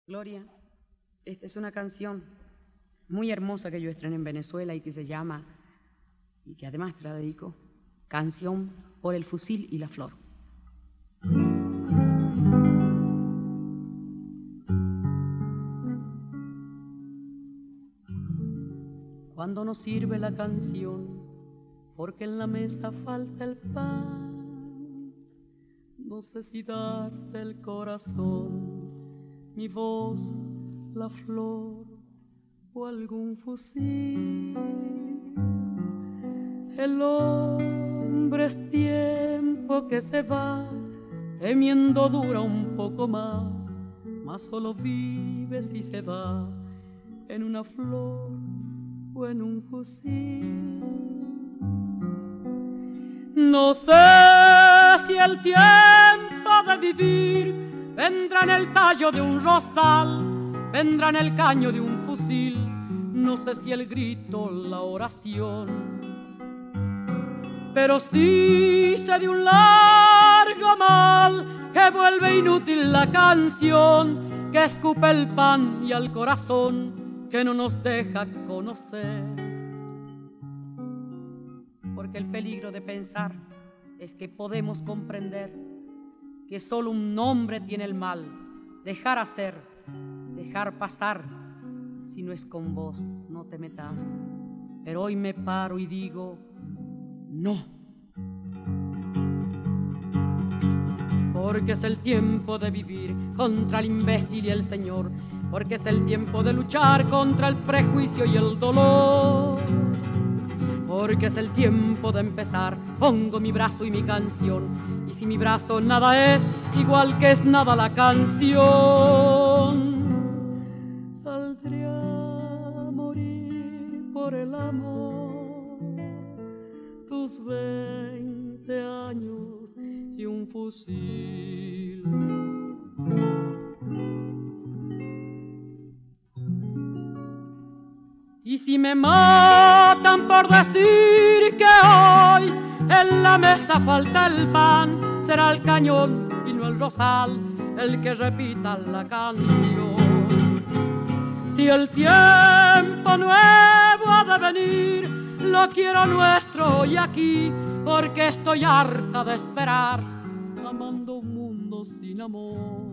Gloria, esta es una canción muy hermosa que yo estrené en Venezuela y que se llama, y que además te la dedico, Canción por el fusil y la flor. Cuando no sirve la canción, porque en la mesa falta el pan, no sé si darte el corazón, mi voz, la flor o algún fusil. El hombre es tiempo que se va, temiendo dura un poco más, mas solo vive si se da en una flor o en un fusil. No sé si el tiempo de vivir vendrá en el tallo de un rosal, vendrá en el caño de un fusil. No sé si el grito, la oración, pero sí sé de un largo mal que vuelve inútil la canción, que escupe el pan y al corazón, que no nos deja conocer. Porque el peligro de pensar es que podemos comprender que solo un nombre tiene el mal, dejar hacer, dejar pasar. Si no es con vos, no te metas. Pero hoy me paro y digo, no. Porque es el tiempo de vivir contra el imbécil y el señor, porque es el tiempo de luchar contra el prejuicio y el dolor, porque es el tiempo de empezar. Pongo mi brazo y mi canción, y si mi brazo nada es, igual que es nada la canción. Saldré a morir por el amor, tus 20 años y un fusil. Y si me matan por decir que hoy en la mesa falta el pan, será el cañón y no el rosal el que repita la canción. Si el tiempo nuevo ha de venir, lo quiero nuestro hoy aquí, porque estoy harta de esperar, amando un mundo sin amor.